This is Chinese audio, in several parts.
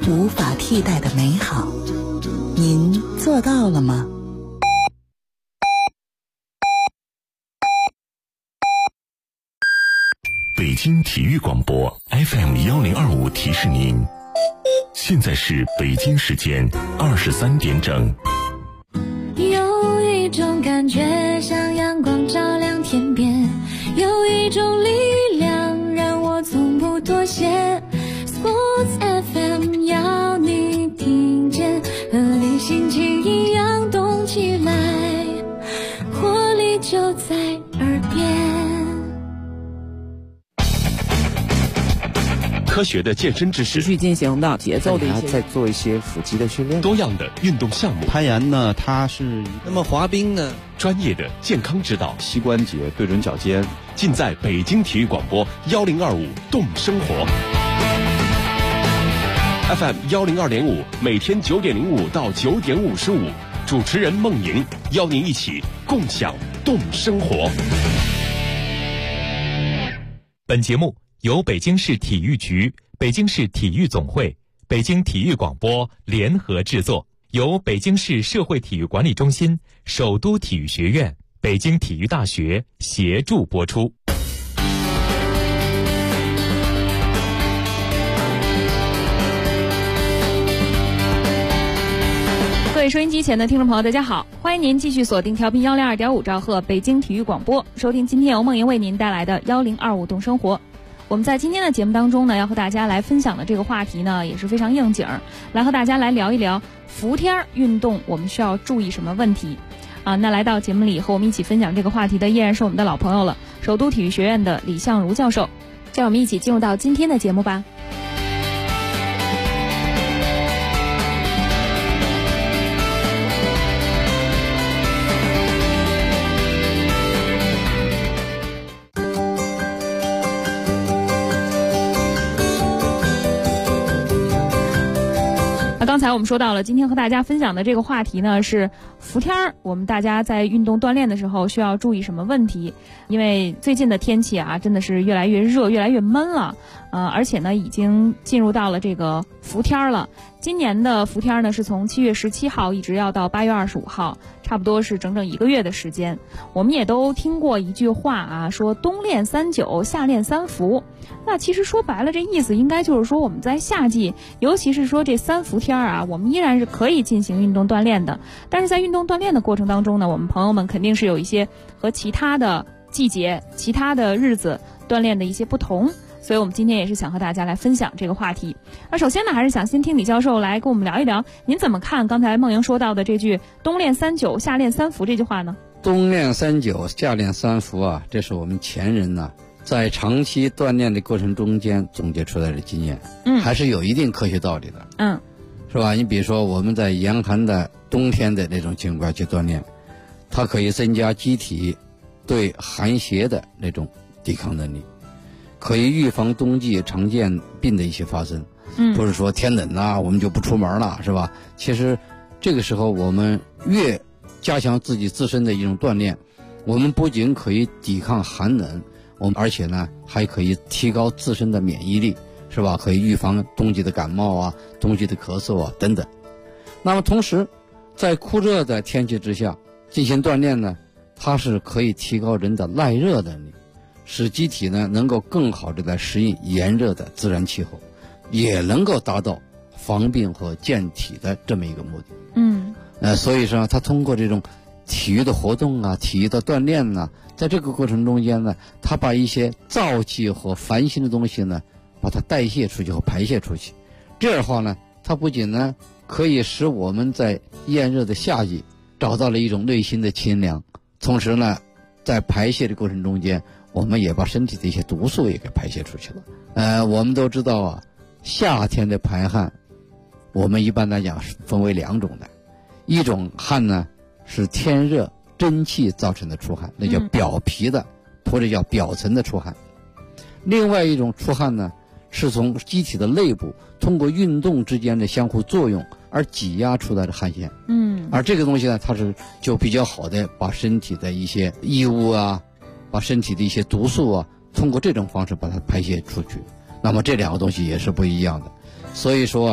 无法替代的美好。您做到了吗？ 北京体育广播 FM1025提示您，现在是北京时间23点整。 有一种感觉像阳光照亮天边，有一种力量让我从不妥协。 Sports FM 要你听见，和你心情一样动起来，活力就在耳边。 科学的健身知识， 持续进行的节奏的一些， 再做一些腹肌的训练， 多样的运动项目， 攀岩呢，它是那么滑冰呢， 专业的健康指导， 膝关节对准脚尖， 尽在北京体育广播1025动生活 FM102.5，每天9点05到9点55，主持人孟莹邀您一起共享动生活。 本节目由北京市体育局、北京市体育总会、北京体育广播联合制作，由北京市社会体育管理中心、首都体育学院、北京体育大学协助播出。 各位收音机前的听众朋友，大家好，欢迎您继续锁定调频102.5兆赫北京体育广播，收听今天由梦莹为您带来的1025动生活。我们在今天的节目当中呢，要和大家来分享的这个话题呢，也是非常应景，来和大家来聊一聊伏天运动我们需要注意什么问题啊？那来到节目里和我们一起分享这个话题的依然是我们的老朋友了，首都体育学院的李相如教授。就让我们一起进入到今天的节目吧。刚才我们说到了，今天和大家分享的这个话题呢是伏天儿，我们大家在运动锻炼的时候需要注意什么问题？因为最近的天气啊，真的是越来越热，越来越闷了，而且呢已经进入到了这个伏天了。今年的伏天呢是从7月17号一直要到8月25号，差不多是整整1个月的时间。我们也都听过一句话啊，说冬练3九，夏练3伏。那其实说白了，这意思应该就是说我们在夏季，尤其是说这3伏天啊，我们依然是可以进行运动锻炼的。但是在运动锻炼的过程当中呢，我们朋友们肯定是有一些和其他的季节、其他的日子锻炼的一些不同。所以我们今天也是想和大家来分享这个话题。那首先呢，还是想先听李教授来跟我们聊一聊，您怎么看刚才梦莹说到的这句冬练3九，夏练3伏这句话呢？ 冬练3九，夏练3伏啊，这是我们前人呢在长期锻炼的过程中间总结出来的经验，还是有一定科学道理的，是吧？你比如说我们在严寒的冬天的那种情况去锻炼，它可以增加机体对寒邪的那种抵抗能力，可以预防冬季常见病的一些发生。不是说天冷了我们就不出门了，是吧？其实这个时候我们越加强自己自身的一种锻炼，我们不仅可以抵抗寒冷，我们而且呢还可以提高自身的免疫力，是吧？可以预防冬季的感冒啊、冬季的咳嗽啊等等。那么同时在酷热的天气之下进行锻炼呢，它是可以提高人的耐热能力，使机体呢能够更好的来适应炎热的自然气候，也能够达到防病和健体的这么一个目的。所以说它通过这种体育的活动啊、体育的锻炼呢，在这个过程中间呢，它把一些燥气和烦心的东西呢，把它代谢出去和排泄出去。这样的话呢，它不仅呢可以使我们在炎热的夏季找到了一种内心的清凉，同时呢，在排泄的过程中间，我们也把身体的一些毒素也给排泄出去了。我们都知道啊，夏天的排汗，我们一般来讲是分为2种的，一种汗呢是天热蒸汽造成的出汗，那叫表皮的或者叫表层的出汗。另外一种出汗呢，是从机体的内部通过运动之间的相互作用而挤压出来的汗腺。而这个东西呢，它是就比较好的把身体的一些异物啊，把身体的一些毒素啊，通过这种方式把它排泄出去。那么这2个东西也是不一样的。所以说啊，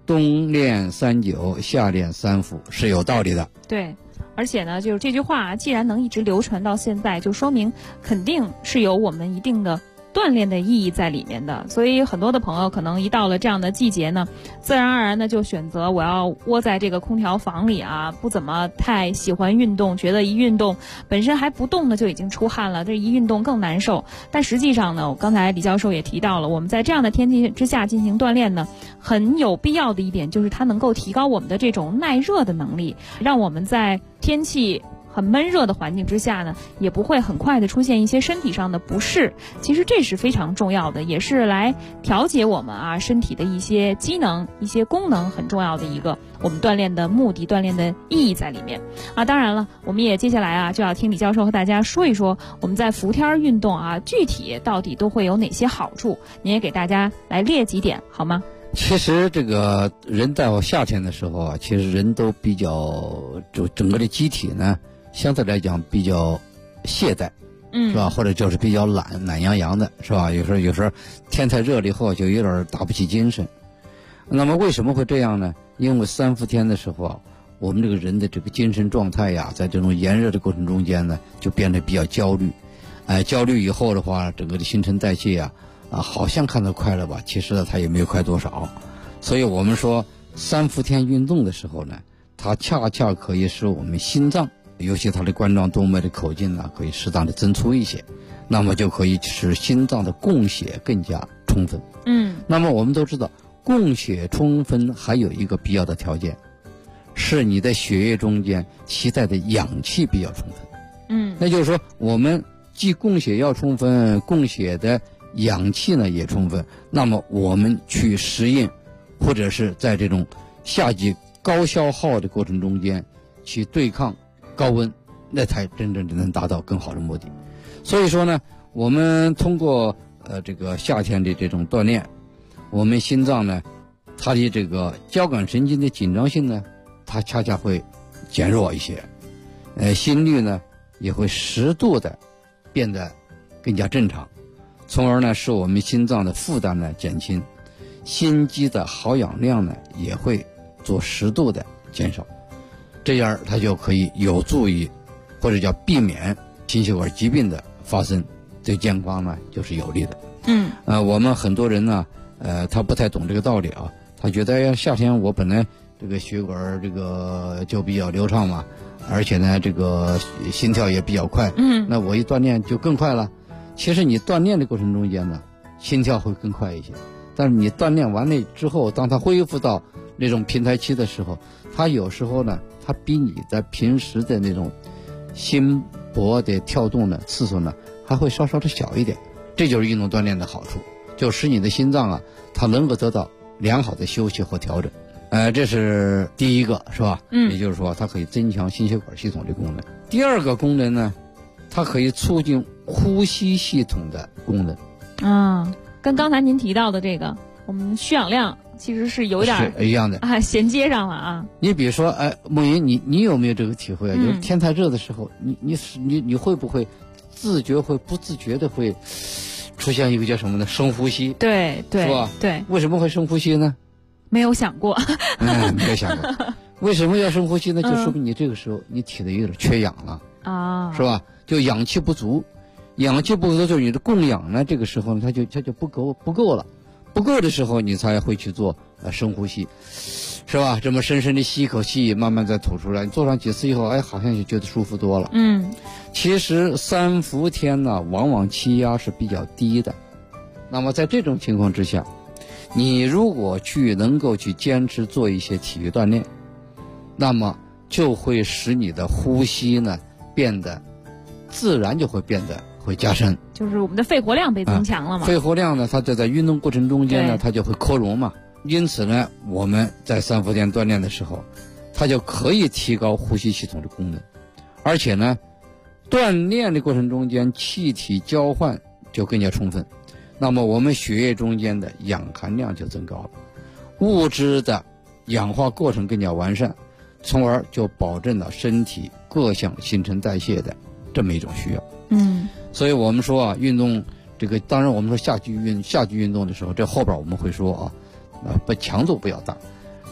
冬练3九，夏练3伏是有道理的。 对，而且呢，就是这句话既然能一直流传到现在，就说明肯定是有我们一定的锻炼的意义在里面的。所以很多的朋友可能一到了这样的季节呢，自然而然的就选择我要窝在这个空调房里啊，不怎么太喜欢运动，觉得一运动本身还不动呢就已经出汗了，这一运动更难受。但实际上呢，我刚才李教授也提到了，我们在这样的天气之下进行锻炼呢，很有必要的一点就是它能够提高我们的这种耐热的能力，让我们在天气很闷热的环境之下呢，也不会很快的出现一些身体上的不适。其实这是非常重要的，也是来调节我们身体的一些机能、一些功能很重要的一个我们锻炼的目的、锻炼的意义在里面当然了，我们也接下来就要听李教授和大家说一说我们在伏天运动具体到底都会有哪些好处，您也给大家来列几点好吗？ 其实这个人到夏天的时候其实人都比较就整个的机体呢相对来讲比较懈怠，是吧？或者就是比较懒洋洋的，是吧？有时候天太热了以后就有点打不起精神。那么为什么会这样呢？因为3伏天的时候我们这个人的这个精神状态在这种炎热的过程中间呢，就变得比较焦虑。焦虑以后的话，整个的新陈代谢好像看到快了吧，其实呢它也没有快多少。所以我们说3伏天运动的时候呢，它恰恰可以使我们心脏，尤其它的冠状动脉的口径可以适当的增粗一些，那么就可以使心脏的供血更加充分。那么我们都知道供血充分还有一个必要的条件，是你的血液中间携带的氧气比较充分。那就是说我们既供血要充分，供血的氧气呢也充分，那么我们去适应或者是在这种夏季高消耗的过程中间去对抗高温，那才真正能达到更好的目的。所以说呢，我们通过这个夏天的这种锻炼，我们心脏呢它的这个交感神经的紧张性呢它恰恰会减弱一些，心率呢也会适度的变得更加正常，从而呢使我们心脏的负担呢减轻，心肌的耗氧量呢也会做适度的减少，这样它就可以有助于或者叫避免心血管疾病的发生，对健康呢就是有利的。我们很多人呢他不太懂这个道理他觉得夏天我本来这个血管这个就比较流畅嘛，而且呢这个心跳也比较快，那我一锻炼就更快了。其实你锻炼的过程中间呢心跳会更快一些，但是你锻炼完了之后，当它恢复到那种平台期的时候，它有时候呢它比你在平时的那种心搏的跳动的次数呢还会稍稍的小一点。这就是运动锻炼的好处，就使你的心脏它能够得到良好的休息和调整。这是第一个，是吧？也就是说它可以增强心血管系统的功能。第二个功能呢，它可以促进呼吸系统的功能。 跟刚才您提到的这个我们需氧量其实是有点一样的衔接上了你比如说梦莹，你有没有这个体会就是天太热的时候，你会不会自觉会不自觉的会出现一个叫什么呢？深呼吸。 对， 是吧？ 对。 为什么会深呼吸呢？ 没有想过。 没有想过。为什么要深呼吸呢？就说明你这个时候你体内有点缺氧了是吧？就氧气不足，氧气不足就是你的供氧呢，这个时候呢它就不够了，不够的时候你才会去做深呼吸，是吧？这么深深的吸一口气，慢慢再吐出来，你做上几次以后，好像就觉得舒服多了。其实3伏天呢，往往气压是比较低的。那么在这种情况之下，你如果能够去坚持做一些体育锻炼，那么就会使你的呼吸呢变得自然就会变得会加深， 就是我们的肺活量被增强了嘛。 肺活量呢，它就在运动过程中间呢，它就会扩容嘛。因此呢，我们在3伏天锻炼的时候，它就可以提高呼吸系统的功能，而且呢，锻炼的过程中间气体交换就更加充分，那么我们血液中间的氧含量就增高了，物质的氧化过程更加完善，从而就保证了身体各项新陈代谢的这么一种需要。所以我们说运动这个，当然我们说夏季运动的时候，这后边我们会说不强度不要大，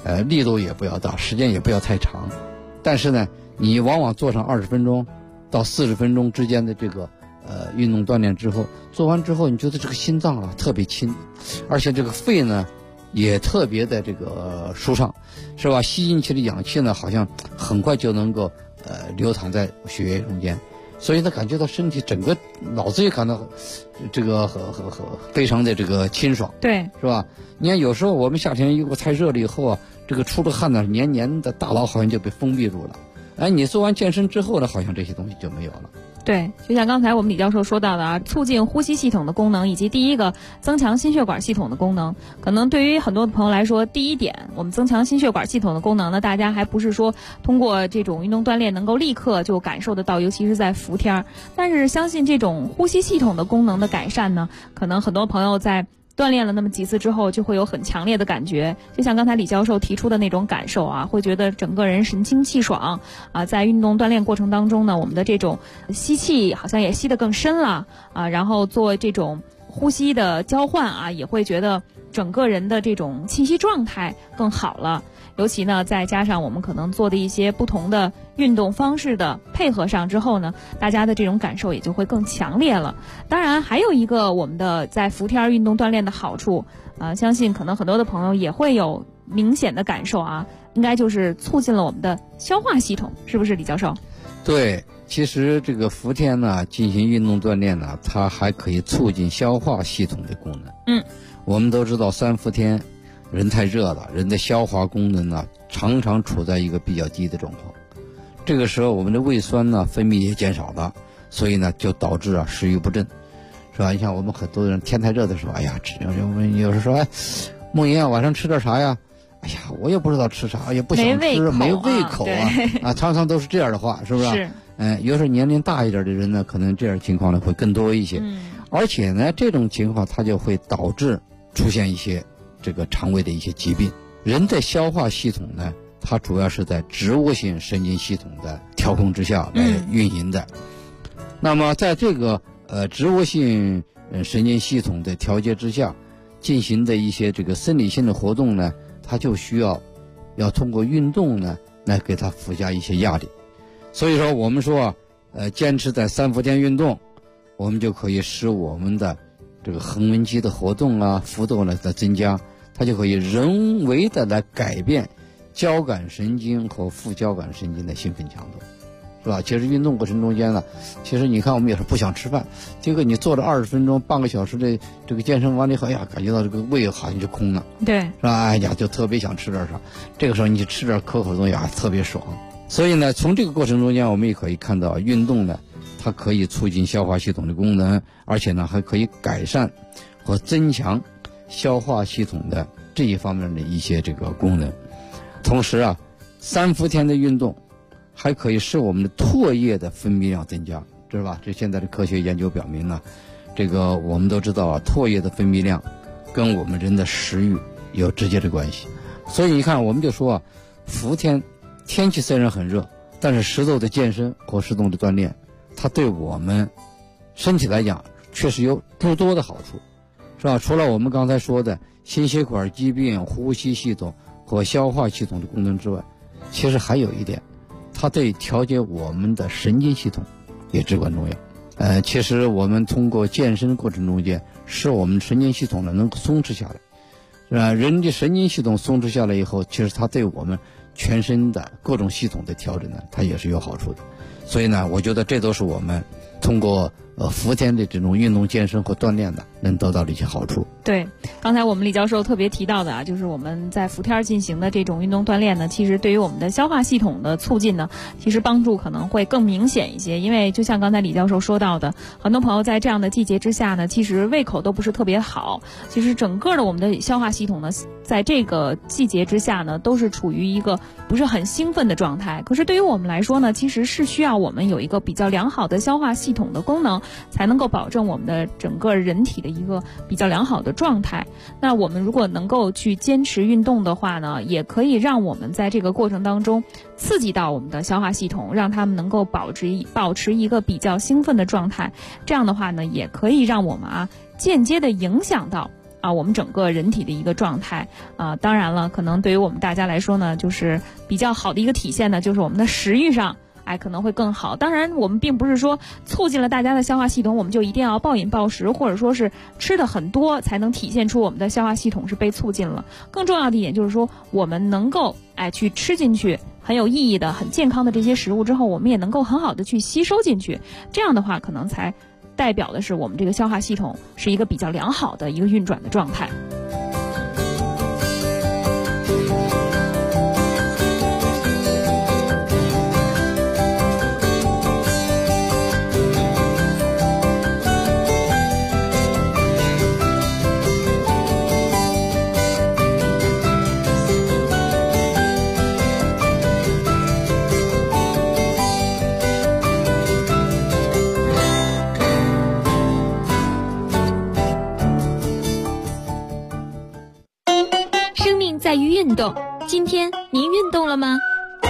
力度也不要大，时间也不要太长。但是呢，你往往做上20分钟到40分钟之间的这个运动锻炼之后，做完之后你觉得这个心脏啊特别轻，而且这个肺呢也特别的这个舒畅，是吧？吸进去的氧气呢好像很快就能够流淌在血液中间，所以呢感觉到身体整个脑子也感到这个非常的这个清爽， 对， 是吧？你看有时候我们夏天如果太热了以后啊，这个出了汗呢，黏黏的，大脑好像就被封闭住了。哎，你做完健身之后呢，好像这些东西就没有了。 对，就像刚才我们李教授说到的啊，促进呼吸系统的功能，以及第一个增强心血管系统的功能。可能对于很多的朋友来说，第一点，我们增强心血管系统的功能呢，大家还不是说通过这种运动锻炼能够立刻就感受得到，尤其是在伏天。但是相信这种呼吸系统的功能的改善呢，可能很多朋友在锻炼了那么几次之后，就会有很强烈的感觉，就像刚才李教授提出的那种感受啊，会觉得整个人神清气爽啊。在运动锻炼过程当中呢，我们的这种吸气好像也吸得更深了啊，然后做这种呼吸的交换啊，也会觉得整个人的这种气息状态更好了。尤其呢，再加上我们可能做的一些不同的运动方式的配合上之后呢，大家的这种感受也就会更强烈了。当然，还有一个我们的在伏天运动锻炼的好处，相信可能很多的朋友也会有明显的感受啊，应该就是促进了我们的消化系统，是不是李教授？ 对，其实这个伏天呢，进行运动锻炼呢，它还可以促进消化系统的功能。我们都知道3伏天人太热了，人的消化功能呢常常处在一个比较低的状况，这个时候我们的胃酸呢分泌也减少了，所以呢就导致食欲不振，是吧？你像我们很多人天太热的时候，哎呀，我们有时说，哎，梦莹啊，晚上吃点啥呀？哎呀，我也不知道吃啥，也不想吃，没胃口啊，常常都是这样的话，是不是？是。有时候年龄大一点的人呢，可能这样情况呢会更多一些。而且呢，这种情况它就会导致出现一些这个肠胃的一些疾病。人的消化系统呢，它主要是在植物性神经系统的调控之下来运行的。那么在这个植物性神经系统的调节之下进行的一些这个生理性的活动呢，它就需要通过运动呢来给它附加一些压力。所以说我们说坚持在3伏天运动，我们就可以使我们的这个横纹肌的活动啊、幅度呢的增加，它就可以人为的来改变交感神经和副交感神经的兴奋强度，是吧？其实运动过程中间呢，其实你看我们也是不想吃饭，结果你做了20分钟、半个小时的这个健身完了以后，哎呀，感觉到这个胃好像就空了， 对， 是吧？哎呀，就特别想吃点啥，这个时候你去吃点可口的东西啊，特别爽。所以呢，从这个过程中间，我们也可以看到，运动呢，它可以促进消化系统的功能，而且呢，还可以改善和增强消化系统的这一方面的一些这个功能。同时啊，3伏天的运动还可以使我们的唾液的分泌量增加，知道吧？这现在的科学研究表明呢，这个我们都知道啊，唾液的分泌量跟我们人的食欲有直接的关系。所以你看，我们就说啊，伏天天气虽然很热，但是适度的健身或适度的锻炼，它对我们身体来讲确实有诸多的好处，是吧？除了我们刚才说的心血管疾病、呼吸系统和消化系统的功能之外，其实还有一点，它对调节我们的神经系统也至关重要。其实我们通过健身过程中间，使我们神经系统呢能够松弛下来，是吧？人的神经系统松弛下来以后，其实它对我们全身的各种系统的调整呢，它也是有好处的。所以呢，我觉得这都是我们通过伏天的这种运动健身和锻炼的能得到的一些好处。 对，刚才我们李教授特别提到的啊，就是我们在伏天进行的这种运动锻炼呢，其实对于我们的消化系统的促进呢，其实帮助可能会更明显一些。因为就像刚才李教授说到的，很多朋友在这样的季节之下呢，其实胃口都不是特别好，其实整个的我们的消化系统呢，在这个季节之下呢，都是处于一个不是很兴奋的状态。可是对于我们来说呢，其实是需要我们有一个比较良好的消化系统的功能，才能够保证我们的整个人体的一个比较良好的状态。那我们如果能够去坚持运动的话呢，也可以让我们在这个过程当中刺激到我们的消化系统，让他们能够保持一个比较兴奋的状态。这样的话呢，也可以让我们间接的影响到我们整个人体的一个状态当然了，可能对于我们大家来说呢，就是比较好的一个体现呢，就是我们的食欲上可能会更好。当然我们并不是说促进了大家的消化系统，我们就一定要暴饮暴食，或者说是吃的很多才能体现出我们的消化系统是被促进了。更重要的一点就是说，我们能够去吃进去很有意义的很健康的这些食物之后，我们也能够很好的去吸收进去，这样的话可能才代表的是我们这个消化系统是一个比较良好的一个运转的状态。 在于运动，今天您运动了吗？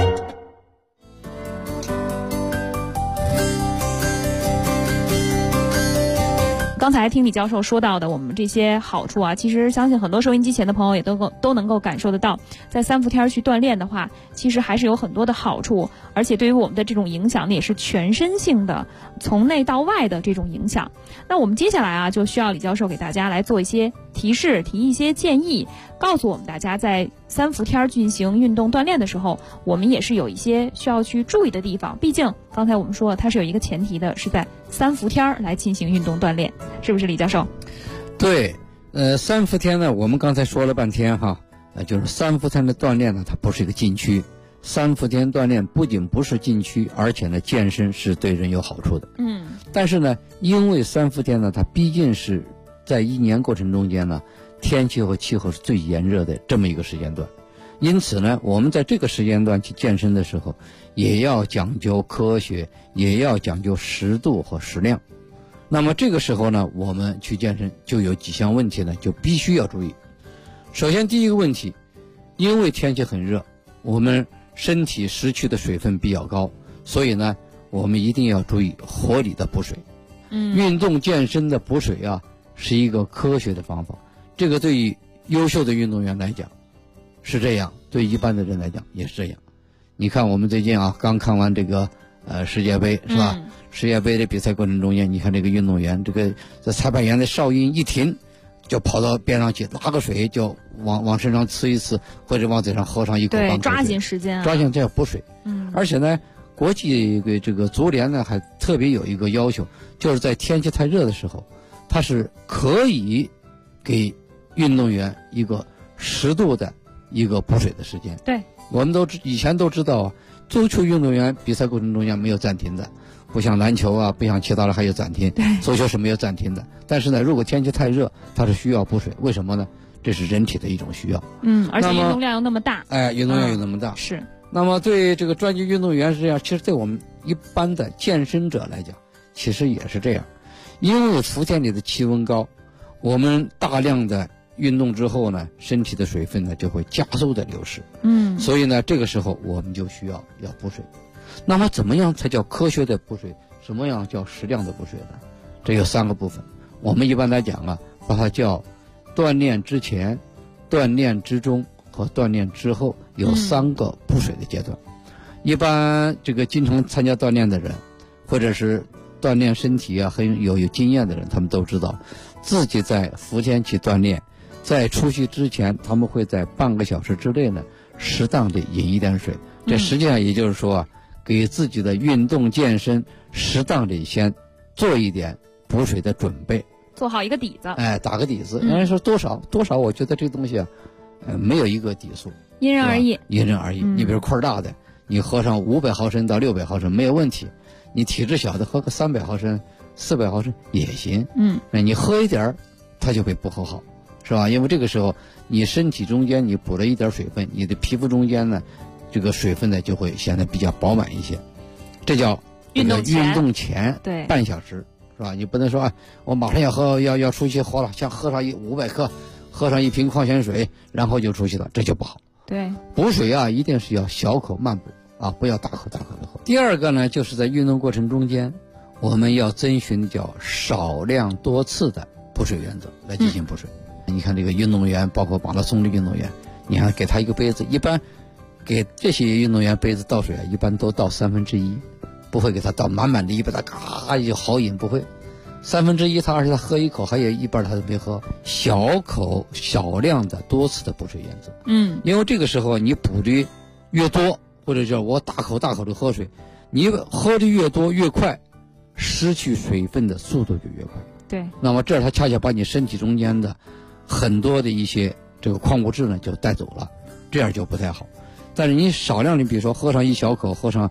刚才听李教授说到的我们这些好处其实相信很多收音机前的朋友也都能够感受得到，在三伏天去锻炼的话，其实还是有很多的好处，而且对于我们的这种影响呢，也是全身性的，从内到外的这种影响。那我们接下来就需要李教授给大家来做一些提示，提一些建议，告诉我们大家在三伏天进行运动锻炼的时候，我们也是有一些需要去注意的地方。毕竟刚才我们说了，它是有一个前提的，是在三伏天来进行运动锻炼，是不是李教授？ 对，三伏天呢，我们刚才说了半天就是三伏天的锻炼呢，它不是一个禁区。三伏天锻炼不仅不是禁区，而且呢，健身是对人有好处的。但是呢，因为三伏天呢，它毕竟是在一年过程中间呢，天气和气候是最炎热的这么一个时间段，因此呢，我们在这个时间段去健身的时候，也要讲究科学，也要讲究适度和适量。那么这个时候呢，我们去健身就有几项问题呢，就必须要注意。首先第一个问题，因为天气很热，我们身体失去的水分比较高，所以呢，我们一定要注意合理的补水。运动健身的补水是一个科学的方法，这个对于优秀的运动员来讲是这样，对一般的人来讲也是这样。你看我们最近刚看完这个世界杯是吧？世界杯的比赛过程中间，你看这个运动员，这个在裁判员的哨音一停，就跑到边上去拿个水，就往身上呲一呲，或者往嘴上喝上一口对，抓紧时间抓紧这样补水。而且呢，国际这个足联呢还特别有一个要求，就是在天气太热的时候，它是可以给运动员一个适度的一个补水的时间。 对， 我们以前都知道足球运动员比赛过程中间没有暂停的，不像篮球不像其他的还有暂停，足球是没有暂停的。但是呢，如果天气太热，它是需要补水，为什么呢？这是人体的一种需要。 而且运动量又那么大。 运动量又那么大。 是。 那么对这个专业运动员是这样，其实对我们一般的健身者来讲，其实也是这样。因为伏天里的气温高，我们大量的运动之后呢，身体的水分呢就会加速的流失。所以呢，这个时候我们就需要补水。那么怎么样才叫科学的补水？什么样叫适量的补水呢？这有3个部分。我们一般来讲把它叫锻炼之前、锻炼之中和锻炼之后，有3个补水的阶段。一般这个经常参加锻炼的人，或者是锻炼身体很有经验的人，他们都知道自己在伏天去锻炼，在出去之前，他们会在半个小时之内呢，适当的饮一点水。这实际上也就是说给自己的运动健身适当的先做一点补水的准备， 做好一个底子。 打个底子。人家说多少，我觉得这个东西没有一个底数， 因人而异。 因人而异。你比如块大的，你喝上500毫升到600毫升没有问题，你体质小的喝个300毫升、400毫升也行。你喝一点它就会不喝好，是吧？因为这个时候你身体中间你补了一点水分，你的皮肤中间呢，这个水分呢就会显得比较饱满一些。这叫运动前对半小时，是吧？你不能说我马上要出去喝了，像喝上500克，喝上一瓶矿泉水，然后就出去了，这就不好。 对， 补水一定是要小口慢补不要大口的喝。第二个呢，就是在运动过程中间，我们要遵循叫少量多次的补水原则来进行补水。 你看这个运动员，包括马拉松的运动员，你看给他一个杯子，一般给这些运动员杯子倒水一般都倒1/3，不会给他倒满满的一杯，他咔就好饮，不会1/3，而且他喝一口还有一半他都没喝，小口少量的多次的补水原则。因为这个时候你补的越多，或者叫我大口大口的喝水，你喝的越多越快，失去水分的速度就越快。 对， 那么这它恰恰把你身体中间的很多的一些这个矿物质呢就带走了，这样就不太好。但是你少量的，比如说喝上一小口，过上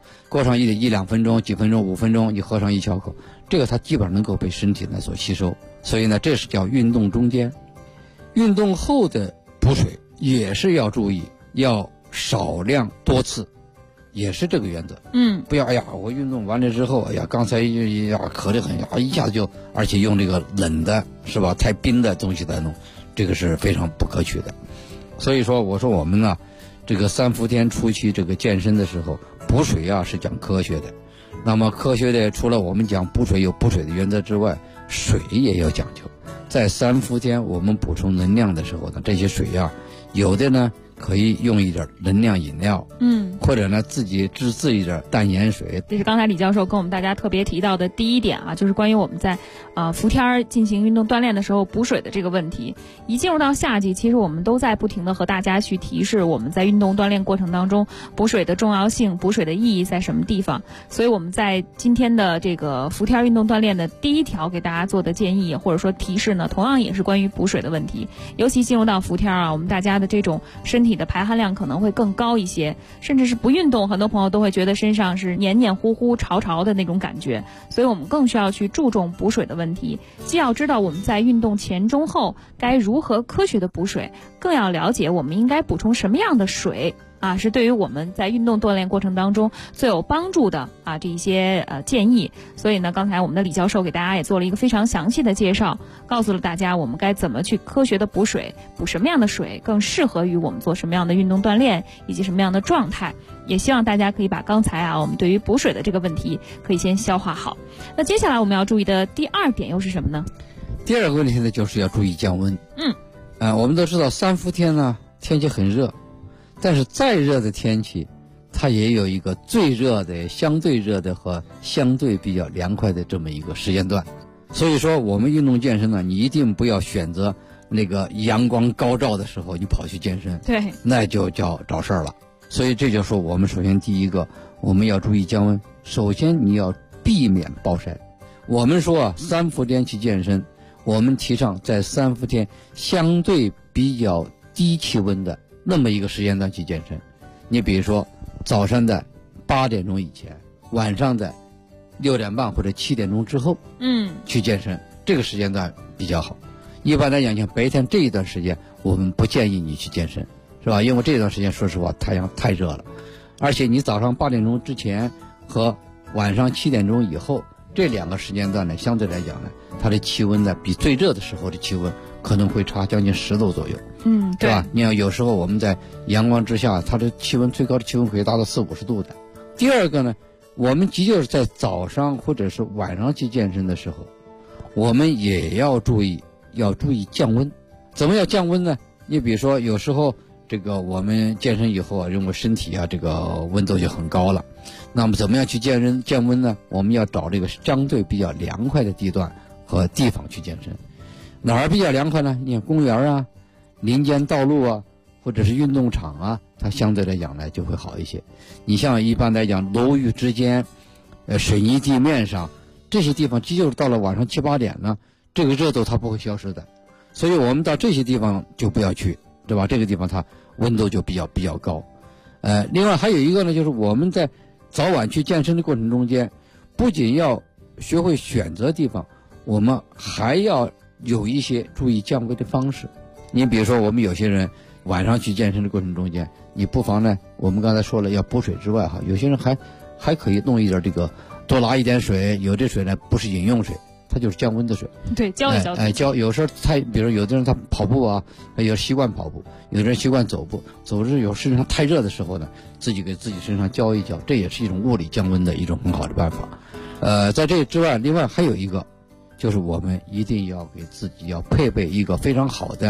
1-2分钟、几分钟、5分钟，你喝上一小口，这个它基本上能够被身体呢所吸收。所以呢，这是叫运动中间。运动后的补水也是要注意，要少量多次，也是这个原则。不要我运动完了之后，刚才渴得很，一下子就，而且用这个冷的是吧，太冰的东西来弄，这个是非常不可取的。所以说，我说我们呢，这个3伏天初期这个健身的时候，补水是讲科学的。那么科学的除了我们讲补水有补水的原则之外，水也要讲究。在3伏天我们补充能量的时候呢，这些水有的呢可以用一点能量饮料，或者呢自己制自一点淡盐水。 这是刚才李教授跟我们大家特别提到的第一点就是关于我们在伏天进行运动锻炼的时候补水的这个问题。一进入到夏季，其实我们都在不停的和大家去提示我们在运动锻炼过程当中补水的重要性，补水的意义在什么地方。所以我们在今天的这个伏天运动锻炼的第一条给大家做的建议或者说提示呢，同样也是关于补水的问题。尤其进入到伏天我们大家的这种身体的排汗量可能会更高一些，甚至是不运动，很多朋友都会觉得身上是黏黏糊糊潮潮的那种感觉。所以我们更需要去注重补水的问题，既要知道我们在运动前中后该如何科学的补水，更要了解我们应该补充什么样的水是对于我们在运动锻炼过程当中最有帮助的这一些建议。所以呢，刚才我们的李教授给大家也做了一个非常详细的介绍，告诉了大家我们该怎么去科学的补水，补什么样的水更适合于我们做什么样的运动锻炼以及什么样的状态。也希望大家可以把刚才我们对于补水的这个问题可以先消化好。那接下来我们要注意的第二点又是什么呢？ 第二个问题呢，就是要注意降温。我们都知道3伏天呢天气很热，但是再热的天气它也有一个最热的、相对热的和相对比较凉快的这么一个时间段。所以说我们运动健身呢，你一定不要选择那个阳光高照的时候你跑去健身， 对， 那就叫找事儿了。所以这就说我们首先第一个我们要注意降温。首先你要避免暴晒。我们说3伏天去健身，我们提倡在3伏天相对比较低气温的那么一个时间段去健身。你比如说早上的8点钟以前，晚上的6点半或者7点钟之后去健身，这个时间段比较好。一般来讲，像白天这一段时间我们不建议你去健身，是吧？因为这段时间说实话太阳太热了，而且你早上8点钟之前和晚上7点钟以后这2个时间段呢，相对来讲呢，它的气温呢比最热的时候的气温可能会差将近10度左右，对吧？你看有时候我们在阳光之下，它的气温最高的气温可以达到40-50度的。第二个呢，我们就是在早上或者是晚上去健身的时候，我们也要注意降温。怎么要降温呢？你比如说有时候这个我们健身以后认为身体这个温度就很高了，那么怎么样去降温呢？我们要找这个相对比较凉快的地段和地方去健身。哪儿比较凉快呢？你看公园林间道路或者是运动场它相对来讲呢就会好一些。你像一般来讲楼宇之间水泥地面上这些地方，就是到了晚上7-8点呢，这个热度它不会消失的。所以我们到这些地方就不要去，对吧？这个地方它温度就比较高。另外还有一个呢，就是我们在早晚去健身的过程中间，不仅要学会选择地方，我们还要有一些注意降温的方式。你比如说我们有些人晚上去健身的过程中间，你不妨呢，我们刚才说了要补水之外有些人还可以弄一点这个多拿一点水，有这水呢不是饮用水，它就是降温的水。对，浇一浇。浇。有时候比如有的人他跑步有习惯跑步，有的人习惯走步，走着有身上太热的时候呢，自己给自己身上浇一浇，这也是一种物理降温的一种很好的办法。在这之外，另外还有一个，就是我们一定要给自己要配备一个非常好的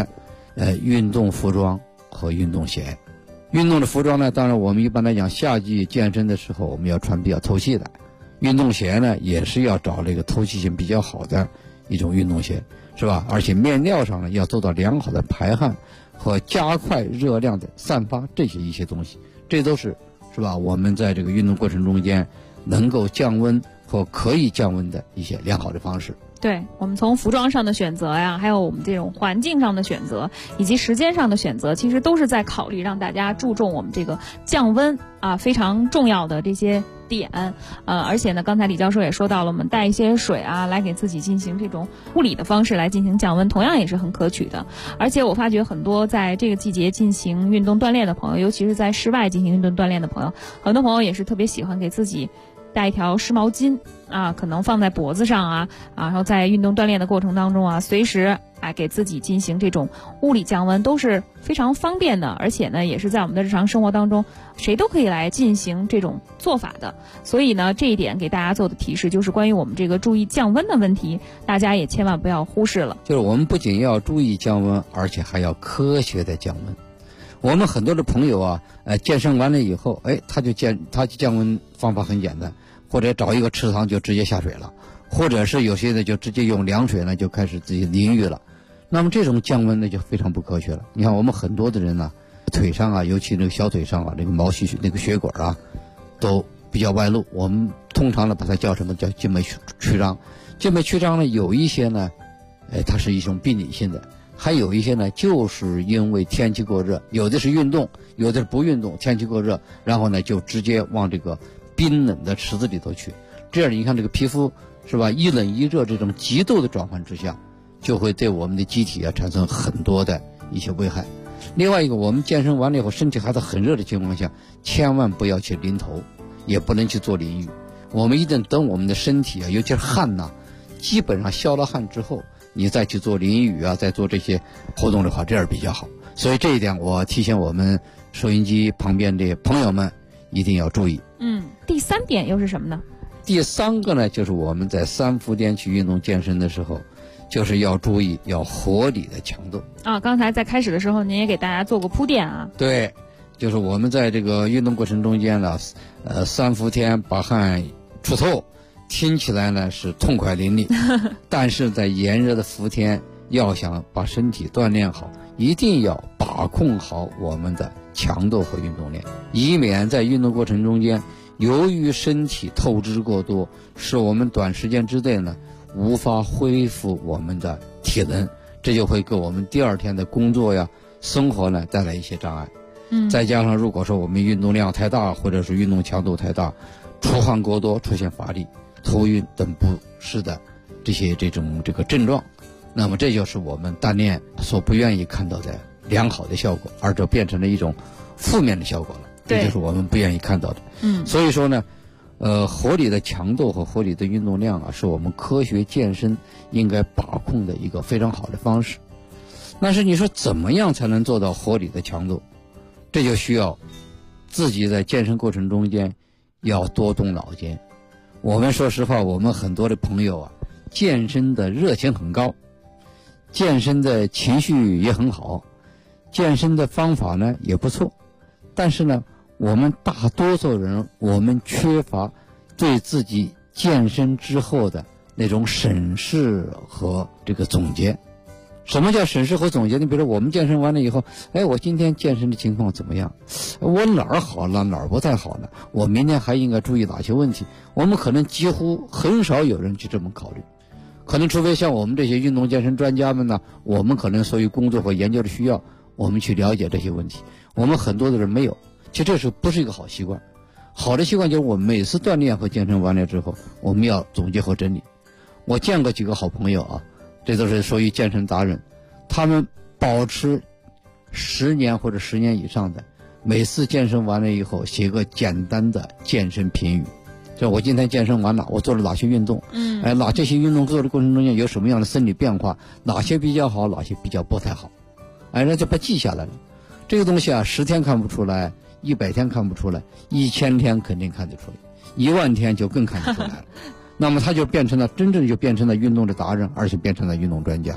运动服装和运动鞋。运动的服装呢，当然我们一般来讲夏季健身的时候我们要穿比较透气的，运动鞋呢也是要找这个透气性比较好的一种运动鞋，是吧？而且面料上呢要做到良好的排汗和加快热量的散发，这些一些东西，这都是吧？我们在这个运动过程中间能够降温或可以降温的一些良好的方式。 对，我们从服装上的选择呀，还有我们这种环境上的选择，以及时间上的选择，其实都是在考虑让大家注重我们这个降温啊非常重要的这些点。而且呢，刚才李教授也说到了，我们带一些水啊，来给自己进行这种物理的方式来进行降温，同样也是很可取的。而且我发觉很多在这个季节进行运动锻炼的朋友，尤其是在室外进行运动锻炼的朋友，很多朋友也是特别喜欢给自己带一条湿毛巾啊，可能放在脖子上啊，然后在运动锻炼的过程当中啊，随时给自己进行这种物理降温，都是非常方便的，而且呢，也是在我们的日常生活当中，谁都可以来进行这种做法的。所以呢，这一点给大家做的提示就是关于我们这个注意降温的问题，大家也千万不要忽视了。 就是我们不仅要注意降温，而且还要科学的降温。我们很多的朋友啊，健身完了以后，他降温方法很简单，或者找一个池塘就直接下水了，或者是有些的就直接用凉水呢就开始自己淋浴了。那么这种降温呢就非常不科学了。你看我们很多的人呢，腿上啊，尤其那个小腿上啊，那个毛细那个血管啊，都比较外露。我们通常呢把它叫什么？叫静脉曲张。静脉曲张呢有一些呢，它是一种病理性的。还有一些呢，就是因为天气过热，有的是运动，有的是不运动，天气过热，然后呢就直接往这个冰冷的池子里头去。这样你看这个皮肤是吧，一冷一热这种极度的转换之下，就会对我们的机体啊产生很多的一些危害。另外一个，我们健身完了以后，身体还在很热的情况下，千万不要去淋头，也不能去做淋浴。我们一定等我们的身体啊，尤其是汗呐，基本上消了汗之后，你再去做淋浴啊，再做这些活动的话，这样比较好。所以这一点我提醒我们收音机旁边的朋友们一定要注意。 第三点又是什么呢？ 第三个呢，就是我们在三伏天去运动健身的时候，就是要注意要合理的强度啊。刚才在开始的时候您也给大家做过铺垫啊。 对，就是我们在这个运动过程中间呢，三伏天把汗出透，听起来呢是痛快淋漓，但是在炎热的伏天，要想把身体锻炼好，一定要把控好我们的强度和运动量，以免在运动过程中间，由于身体透支过多，使我们短时间之内呢无法恢复我们的体能，这就会给我们第二天的工作呀、生活呢带来一些障碍。再加上如果说我们运动量太大，或者是运动强度太大，出汗过多，出现乏力、头晕等不适的这个症状，那么这就是我们锻炼所不愿意看到的良好的效果，而这变成了一种负面的效果了，这就是我们不愿意看到的。所以说呢，合理的强度和合理的运动量啊，是我们科学健身应该把控的一个非常好的方式。但是你说怎么样才能做到合理的强度？这就需要自己在健身过程中间要多动脑筋。我们说实话，我们很多的朋友啊，健身的热情很高，健身的情绪也很好，健身的方法呢也不错，但是呢，我们大多数人我们缺乏对自己健身之后的那种审视和这个总结。什么叫审视和总结？你比如说我们健身完了以后，我今天健身的情况怎么样？我哪儿好了，哪儿不太好呢？我明天还应该注意哪些问题？我们可能几乎很少有人去这么考虑，可能除非像我们这些运动健身专家们呢，我们可能所以工作和研究的需要，我们去了解这些问题。我们很多的人没有，其实这不是一个好习惯。好的习惯就是我们每次锻炼和健身完了之后，我们要总结和整理。我见过几个好朋友啊，这都是属于健身达人，他们保持10年或者10年以上的，每次健身完了以后写个简单的健身评语，就我今天健身完了，我做了哪些运动，这些运动做的过程中间有什么样的生理变化，哪些比较好，哪些比较不太好，那就把它记下来了。这个东西啊，10天看不出来，100天看不出来，1000天肯定看得出来，10000天就更看得出来了。那么他就变成了真正就变成了运动的达人，而且变成了运动专家。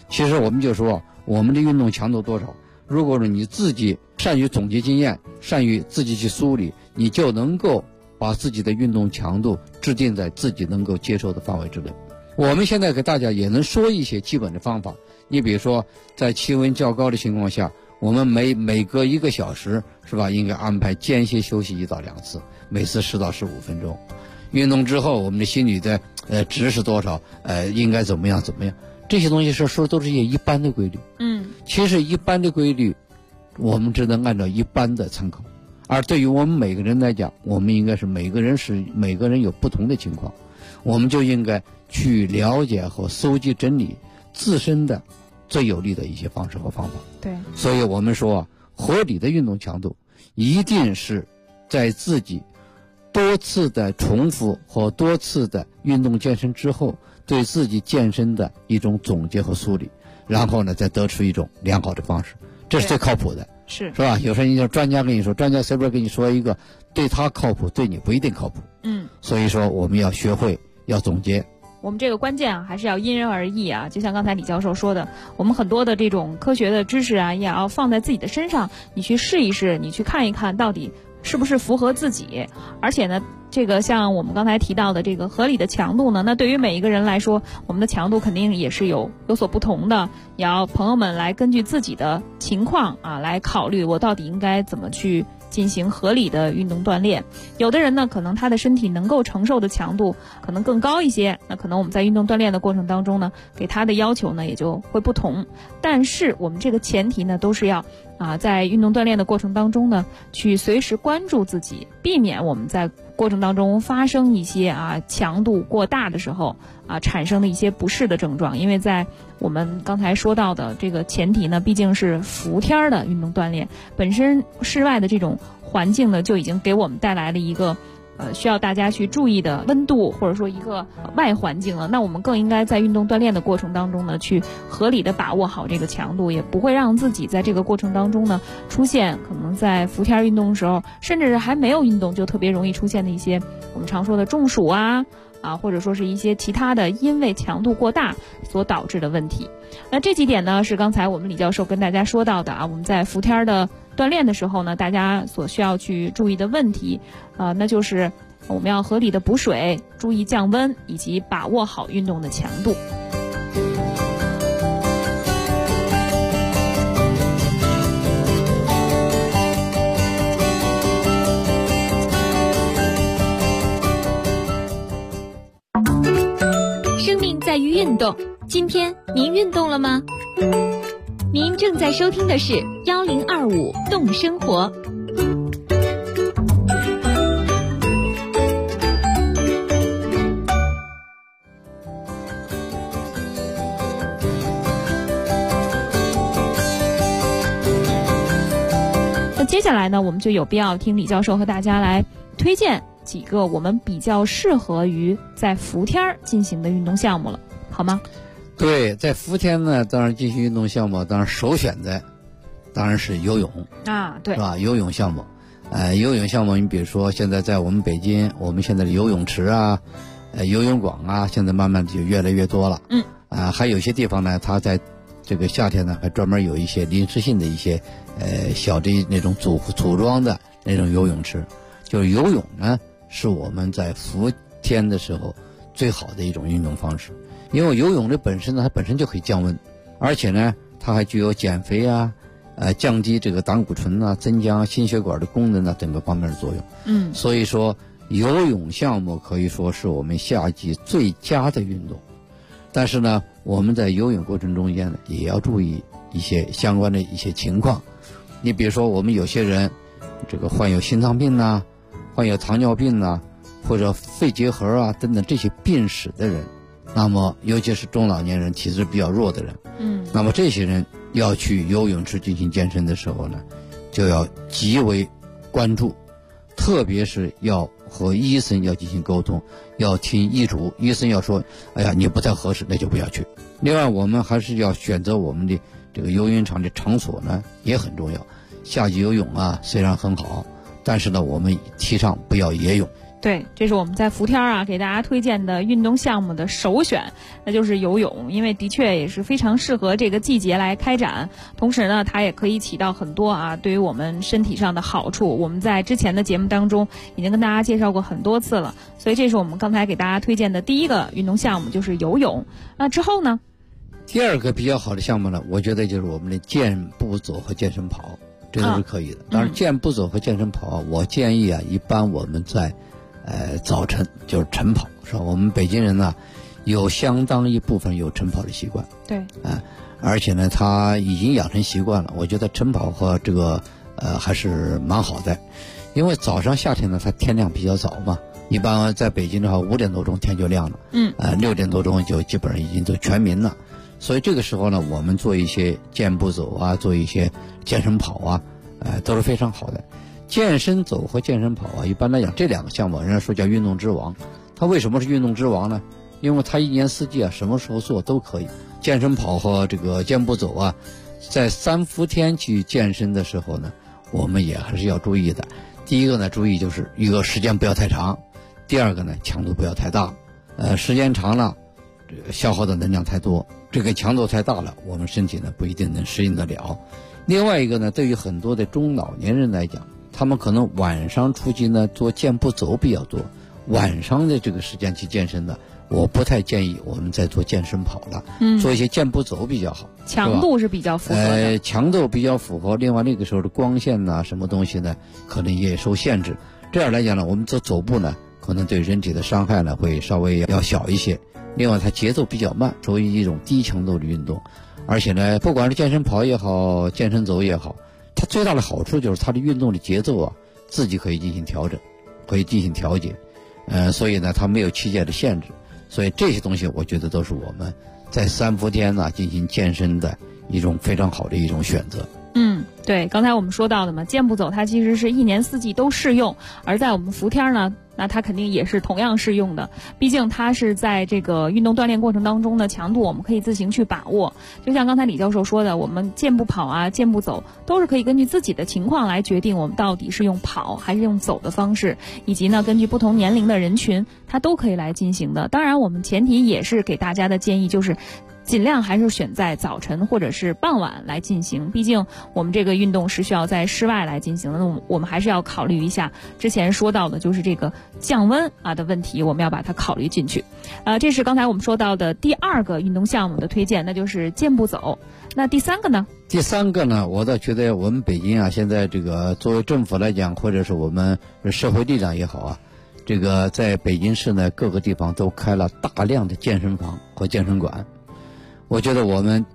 其实我们就说我们的运动强度多少，如果说你自己善于总结经验，善于自己去梳理，你就能够把自己的运动强度制定在自己能够接受的范围之内。我们现在给大家也能说一些基本的方法，你比如说在气温较高的情况下，我们每隔1个小时是吧，应该安排间歇休息1到2次，每次10到15分钟。运动之后我们的心率的值是多少，应该怎么样，这些东西说都是一些一般的规律。其实一般的规律我们只能按照一般的参考，而对于我们每个人来讲，我们应该是每个人有不同的情况，我们就应该去了解和搜集整理自身的最有利的一些方式和方法。 对， 所以我们说合理的运动强度一定是在自己多次的重复和多次的运动健身之后，对自己健身的一种总结和梳理，然后呢再得出一种良好的方式，这是最靠谱的。是吧？有时候你就专家跟你说，专家随便跟你说一个，对他靠谱，对你不一定靠谱。所以说我们要学会要总结。 我们这个关键还是要因人而异啊，就像刚才李教授说的，我们很多的这种科学的知识也要放在自己的身上，你去试一试，你去看一看到底是不是符合自己。而且呢，这个像我们刚才提到的这个合理的强度呢，那对于每一个人来说，我们的强度肯定也是有所不同的，也要朋友们来根据自己的情况来考虑我到底应该怎么去进行合理的运动锻炼。有的人呢，可能他的身体能够承受的强度可能更高一些，那可能我们在运动锻炼的过程当中呢，给他的要求呢也就会不同。但是我们这个前提呢，都是要在运动锻炼的过程当中呢，去随时关注自己，避免我们在过程当中发生一些强度过大的时候产生的一些不适的症状。因为在我们刚才说到的这个前提呢，毕竟是伏天的运动锻炼，本身室外的这种环境呢，就已经给我们带来了一个需要大家去注意的温度，或者说一个外环境了。那我们更应该在运动锻炼的过程当中呢，去合理的把握好这个强度，也不会让自己在这个过程当中呢，出现可能在伏天运动的时候，甚至是还没有运动就特别容易出现的一些我们常说的中暑或者说是一些其他的因为强度过大所导致的问题。那这几点呢，是刚才我们李教授跟大家说到的我们在伏天的锻炼的时候呢，大家所需要去注意的问题那就是我们要合理的补水，注意降温，以及把握好运动的强度。 生命在于运动，今天您运动了吗？您正在收听的是1025动生活。 那接下来呢，我们就有必要听李教授和大家来推荐几个我们比较适合于在伏天进行的运动项目了，好吗？ 对，在伏天呢，当然进行运动项目，当然首选的当然是游泳对，是吧？游泳项目，游泳项目，你比如说现在在我们北京，我们现在的游泳池游泳馆现在慢慢就越来越多了。还有些地方呢，它在这个夏天呢，还专门有一些临时性的一些小的那种组装的那种游泳池。就是游泳呢，是我们在伏天的时候最好的一种运动方式，因为游泳的本身呢，它本身就可以降温，而且呢，它还具有减肥降低这个胆固醇增加心血管的功能等个方面的作用。所以说游泳项目可以说是我们夏季最佳的运动。但是呢，我们在游泳过程中间呢，也要注意一些相关的一些情况。你比如说，我们有些人这个患有心脏病患有糖尿病或者肺结核等等这些病史的人，那么尤其是中老年人体质比较弱的人，那么这些人要去游泳池进行健身的时候呢，就要极为关注，特别是要和医生要进行沟通，要听医嘱，医生要说你不太合适，那就不要去。另外我们还是要选择我们的这个游泳场的场所呢，也很重要。夏季游泳虽然很好，但是呢，我们提倡不要野泳， 对，这是我们在伏天啊给大家推荐的运动项目的首选，那就是游泳，因为的确也是非常适合这个季节来开展，同时呢它也可以起到很多对于我们身体上的好处，我们在之前的节目当中已经跟大家介绍过很多次了，所以这是我们刚才给大家推荐的第一个运动项目，就是游泳。那之后呢， 第二个比较好的项目呢，我觉得就是我们的健步走和健身跑，这都是可以的。当然健步走和健身跑我建议一般我们在早晨就是晨跑，是吧？我们北京人呢有相当一部分有晨跑的习惯， 对， 而且呢他已经养成习惯了。我觉得晨跑和这个还是蛮好的，因为早上夏天呢它天亮比较早嘛，一般在北京的话5点多钟天就亮了，6点多钟就基本上已经都全明了，所以这个时候呢我们做一些健步走做一些健身跑都是非常好的。健身走和健身跑一般来讲这两个项目人家说叫运动之王。它为什么是运动之王呢？因为它一年四季什么时候做都可以。健身跑和这个健步走在3伏天去健身的时候呢，我们也还是要注意的。第一个呢，注意就是一个时间不要太长，第二个呢，强度不要太大。时间长了，这个消耗的能量太多，这个强度太大了，我们身体呢不一定能适应得了。另外一个呢，对于很多的中老年人来讲，他们可能晚上出去呢做健步走比较多，晚上的这个时间去健身的，我不太建议我们再做健身跑了，做一些健步走比较好， 强度是比较符合的， 强度比较符合。另外那个时候的光线什么东西呢，可能也受限制。这样来讲呢，我们走步呢，可能对人体的伤害呢会稍微要小一些。另外它节奏比较慢，属于一种低强度的运动，而且呢，不管是健身跑也好，健身走也好，它最大的好处就是它的运动的节奏自己可以进行调整，可以进行调节，所以呢它没有期限的限制，所以这些东西我觉得都是我们在3伏天进行健身的一种非常好的一种选择。 对，刚才我们说到的嘛，健步走它其实是一年四季都适用，而在我们伏天呢，那它肯定也是同样适用的，毕竟它是在这个运动锻炼过程当中的强度我们可以自行去把握。就像刚才李教授说的，我们健步跑健步走都是可以根据自己的情况来决定我们到底是用跑还是用走的方式，以及呢根据不同年龄的人群它都可以来进行的。当然我们前提也是给大家的建议就是尽量还是选在早晨或者是傍晚来进行，毕竟我们这个运动是需要在室外来进行的，那我们还是要考虑一下之前说到的就是这个降温的问题，我们要把它考虑进去。这是刚才我们说到的第二个运动项目的推荐，那就是健步走。那第三个呢？ 第三个呢，我倒觉得我们北京现在这个作为政府来讲，或者是我们社会力量也好这个在北京市呢各个地方都开了大量的健身房和健身馆。我觉得我们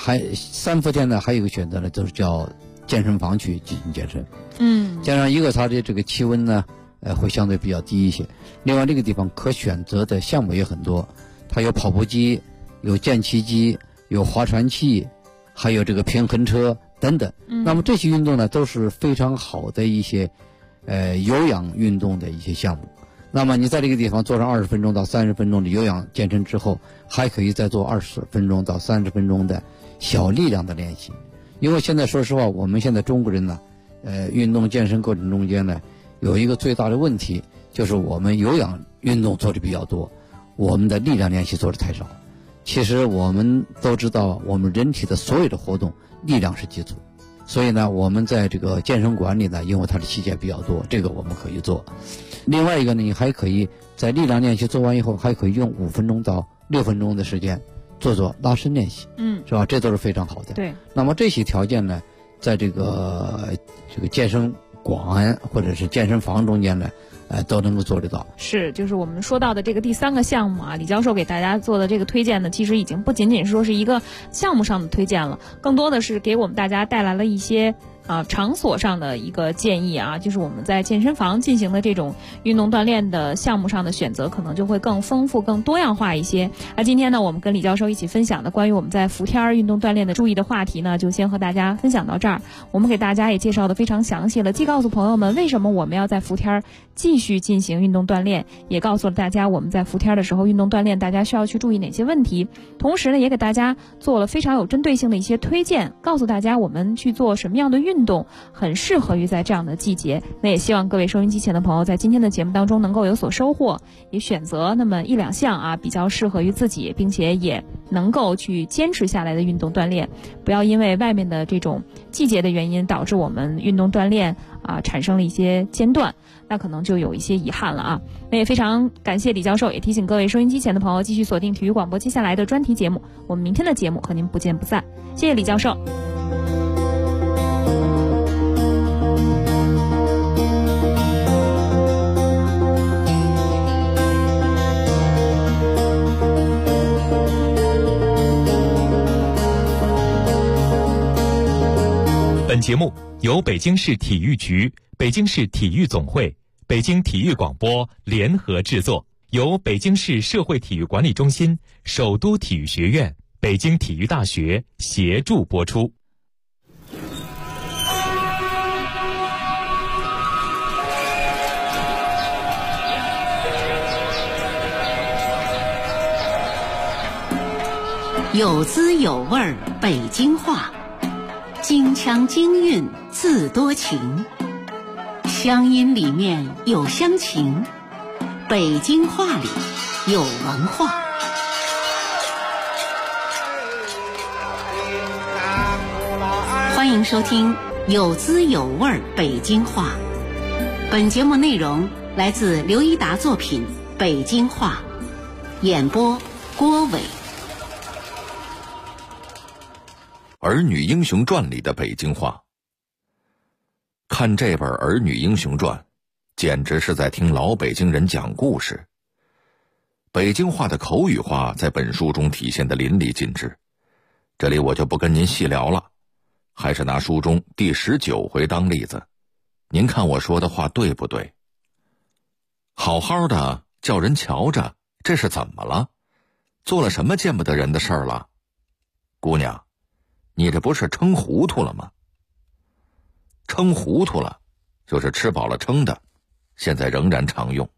3伏天呢还有一个选择呢，就是叫健身房去进行健身。加上一个它的这个气温呢会相对比较低一些，另外这个地方可选择的项目也很多，它有跑步机，有健骑机，有划船器，还有这个平衡车等等。那么这些运动呢都是非常好的一些有氧运动的一些项目。那么你在这个地方做上20分钟到30分钟的有氧健身之后，还可以再做20分钟到30分钟的小力量的练习。因为现在说实话，我们现在中国人呢运动健身过程中间呢有一个最大的问题，就是我们有氧运动做的比较多，我们的力量练习做的太少。其实我们都知道，我们人体的所有的活动力量是基础，所以呢我们在这个健身馆里呢，因为它的器械比较多，这个我们可以做。另外一个呢，你还可以在力量练习做完以后，还可以用5分钟到6分钟的时间做拉伸练习，是吧？这都是非常好的。 对。 那么这些条件呢，在这个健身馆或者是健身房中间呢，都能够做得到。 是，就是我们说到的这个第三个项目李教授给大家做的这个推荐呢，其实已经不仅仅说是一个项目上的推荐了，更多的是给我们大家带来了一些场所上的一个建议就是我们在健身房进行的这种运动锻炼的项目上的选择可能就会更丰富更多样化一些。今天呢我们跟李教授一起分享的关于我们在伏天运动锻炼的注意的话题呢，就先和大家分享到这儿。我们给大家也介绍的非常详细了，既告诉朋友们为什么我们要在伏天继续进行运动锻炼，也告诉了大家我们在伏天的时候运动锻炼大家需要去注意哪些问题，同时呢也给大家做了非常有针对性的一些推荐，告诉大家我们去做什么样的运运动，很适合于在这样的季节。那也希望各位收音机前的朋友在今天的节目当中能够有所收获，也选择那么1-2项比较适合于自己，并且也能够去坚持下来的运动锻炼，不要因为外面的这种季节的原因导致我们运动锻炼产生了一些间断，那可能就有一些遗憾了那也非常感谢李教授，也提醒各位收音机前的朋友继续锁定体育广播接下来的专题节目，我们明天的节目和您不见不散。谢谢李教授。 本节目由北京市体育局、北京市体育总会、北京体育广播联合制作，由北京市社会体育管理中心、首都体育学院、北京体育大学协助播出。 有滋有味儿北京话，京腔京韵自多情，乡音里面有乡情，北京话里有文化。欢迎收听有滋有味儿北京话。本节目内容来自刘一达作品《北京话》，演播郭伟。 《儿女英雄传》里的北京话。看这本《儿女英雄传》，简直是在听老北京人讲故事。北京话的口语化在本书中体现得淋漓尽致，这里我就不跟您细聊了，还是拿书中第19回当例子，您看我说的话对不对？好好的叫人瞧着，这是怎么了？做了什么见不得人的事儿了？姑娘，你这不是撑糊涂了吗？撑糊涂了就是吃饱了撑的，现在仍然常用。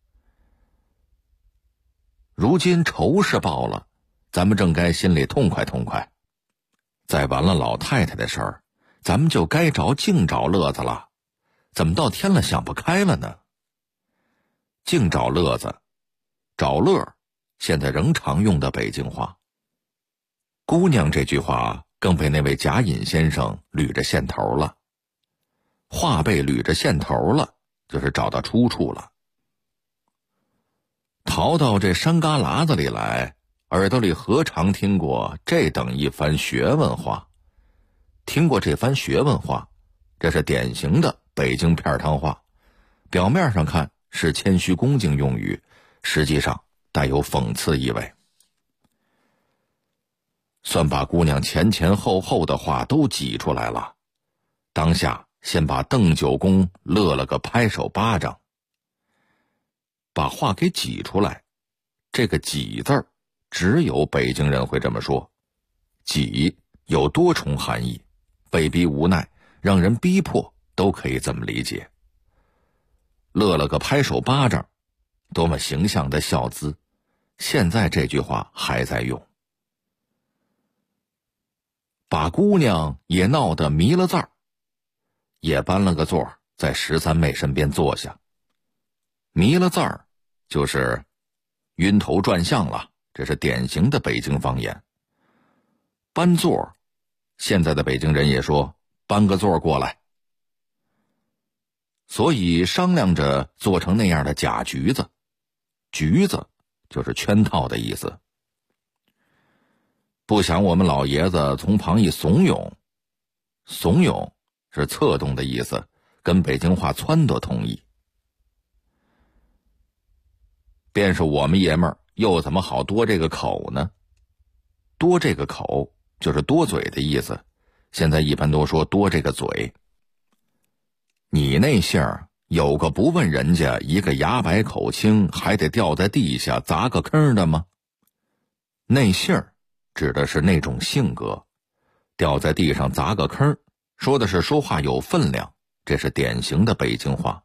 如今仇是报了，咱们正该心里痛快痛快。再完了老太太的事儿，咱们就该净找乐子了，怎么到天了想不开了呢？净找乐子，找乐，现在仍常用的北京话。姑娘这句话更被那位贾隐先生捋着线头了。话被捋着线头了，就是找到出处了。逃到这山旮旯子里来，耳朵里何尝听过这等一番学问话？听过这番学问话，这是典型的北京片汤话，表面上看是谦虚恭敬用语，实际上带有讽刺意味。算把姑娘前前后后的话都挤出来了，当下先把邓九公乐了个拍手巴掌。把话给挤出来，这个挤字儿只有北京人会这么说。挤有多重含义，被逼无奈，让人逼迫，都可以这么理解。乐了个拍手巴掌，多么形象的笑姿，现在这句话还在用。把姑娘也闹得迷了字儿，也搬了个座在13妹身边坐下。迷了字儿就是晕头转向了，这是典型的北京方言。搬座，现在的北京人也说搬个座过来。所以商量着做成那样的假局子，局子就是圈套的意思。不想我们老爷子从旁一怂恿，怂恿是策动的意思，跟北京话撺掇同义。便是我们爷们儿又怎么好多这个口呢？多这个口就是多嘴的意思，现在一般都说多这个嘴。你那姓儿有个不问人家一个牙白口清还得掉在地下砸个坑的吗？那姓儿指的是那种性格，掉在地上砸个坑，说的是说话有分量，这是典型的北京话。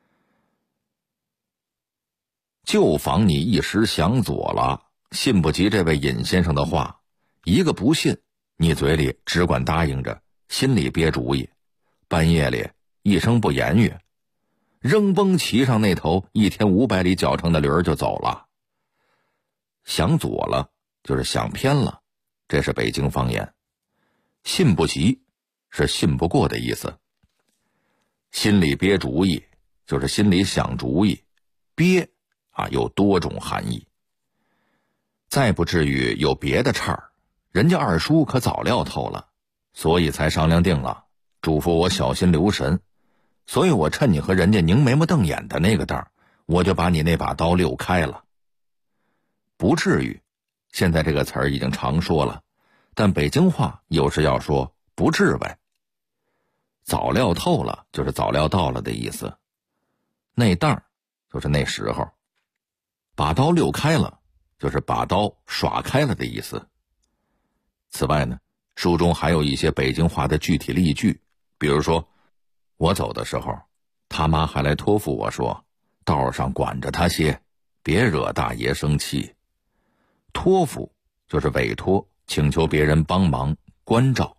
就防你一时想左了，信不及这位尹先生的话，一个不信，你嘴里只管答应着，心里憋主意， 半夜里一声不言语，扔崩骑上那头1天500里脚程的驴儿就走了。想左了就是想偏了，这是北京方言。信不急是信不过的意思。心里憋主意就是心里想主意，憋有多种含义。再不至于有别的岔儿，人家二叔可早料透了，所以才商量定了，嘱咐我小心留神。所以我趁你和人家拧眉毛瞪眼的那个当，我就把你那把刀溜开了。不至于，现在这个词儿已经常说了，但北京话有时要说不至为。早料透了就是早料到了的意思，那当就是那时候，把刀溜开了就是把刀耍开了的意思。此外呢，书中还有一些北京话的具体例句，比如说我走的时候，他妈还来托付我说，道上管着他些，别惹大爷生气。托付就是委托，请求别人帮忙关照。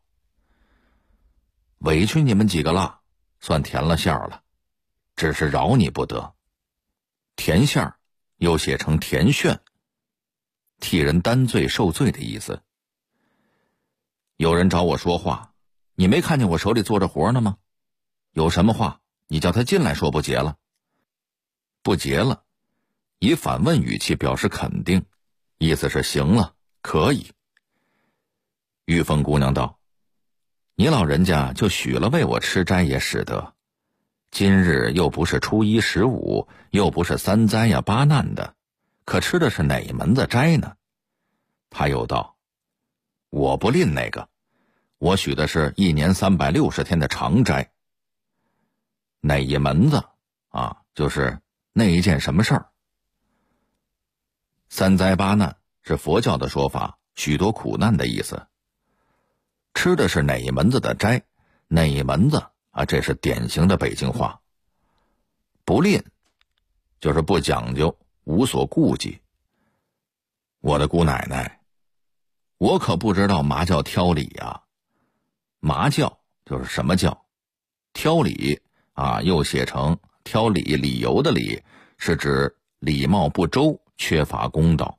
委屈你们几个了，算填了馅儿了，只是饶你不得。填馅儿又写成填炫，替人担罪受罪的意思。有人找我说话，你没看见我手里做着活呢吗？有什么话你叫他进来说，不结了。不结了，以反问语气表示肯定，意思是行了，可以。玉凤姑娘道，你老人家就许了为我吃斋也使得，今日又不是初一15，又不是3灾呀8难的，可吃的是哪门子斋呢？他又道，我不吝那个，我许的是1年360天的长斋。哪一门子就是那一件什么事儿。3灾8难是佛教的说法，许多苦难的意思。吃的是哪一门子的斋，哪一门子这是典型的北京话。不吝就是不讲究，无所顾忌。我的姑奶奶，我可不知道嘛叫挑理呀。嘛教就是什么教，挑理又写成挑理，理由的理，是指礼貌不周，缺乏公道。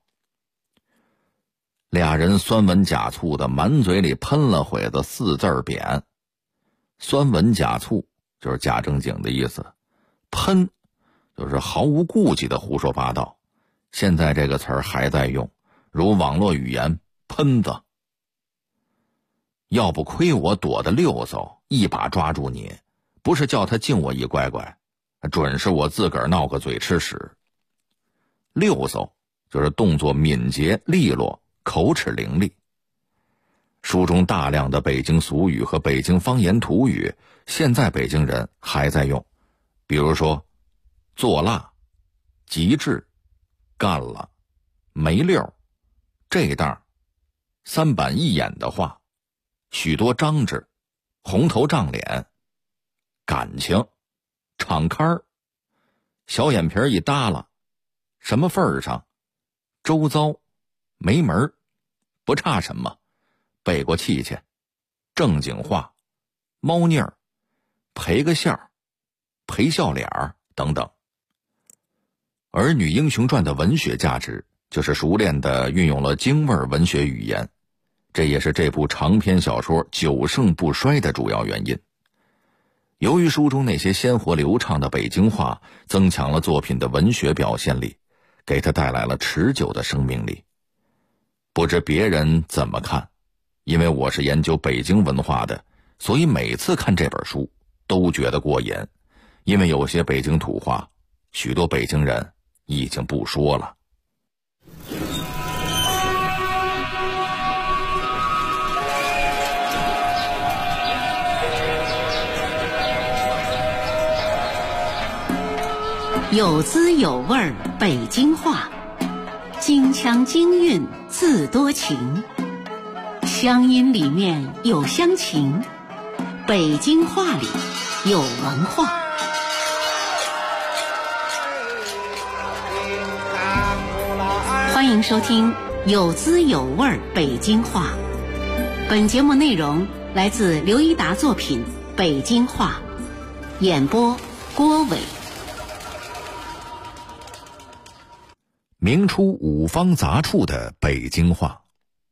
俩人酸文假醋的满嘴里喷了会子4字匾。酸文假醋就是假正经的意思，喷就是毫无顾忌的胡说八道。现在这个词儿还在用，如网络语言喷子。要不亏我躲得溜嗖，一把抓住你，不是叫他敬我一乖乖，准是我自个儿闹个嘴吃屎。溜嗖就是动作敏捷利落，口齿伶俐。书中大量的北京俗语和北京方言土语，现在北京人还在用，比如说做辣、极致、干了、没溜、这当、3板一眼的话、许多张纸、红头胀脸、感情、敞开儿、小眼皮一耷拉、什么份儿上、周遭、没门儿、不差什么、背过气去、正经话、猫腻儿、赔个笑、赔笑脸儿等等。《儿女英雄传》的文学价值就是熟练地运用了京味文学语言，这也是这部长篇小说久盛不衰的主要原因。由于书中那些鲜活流畅的北京话增强了作品的文学表现力，给它带来了持久的生命力。不知别人怎么看，因为我是研究北京文化的，所以每次看这本书都觉得过瘾，因为有些北京土话，许多北京人已经不说了。 有滋有味儿北京话，京腔京韵自多情，乡音里面有乡情，北京话里有文化。欢迎收听有滋有味儿北京话。本节目内容来自刘一达作品北京话，演播郭伟。 明初五方杂处的北京话。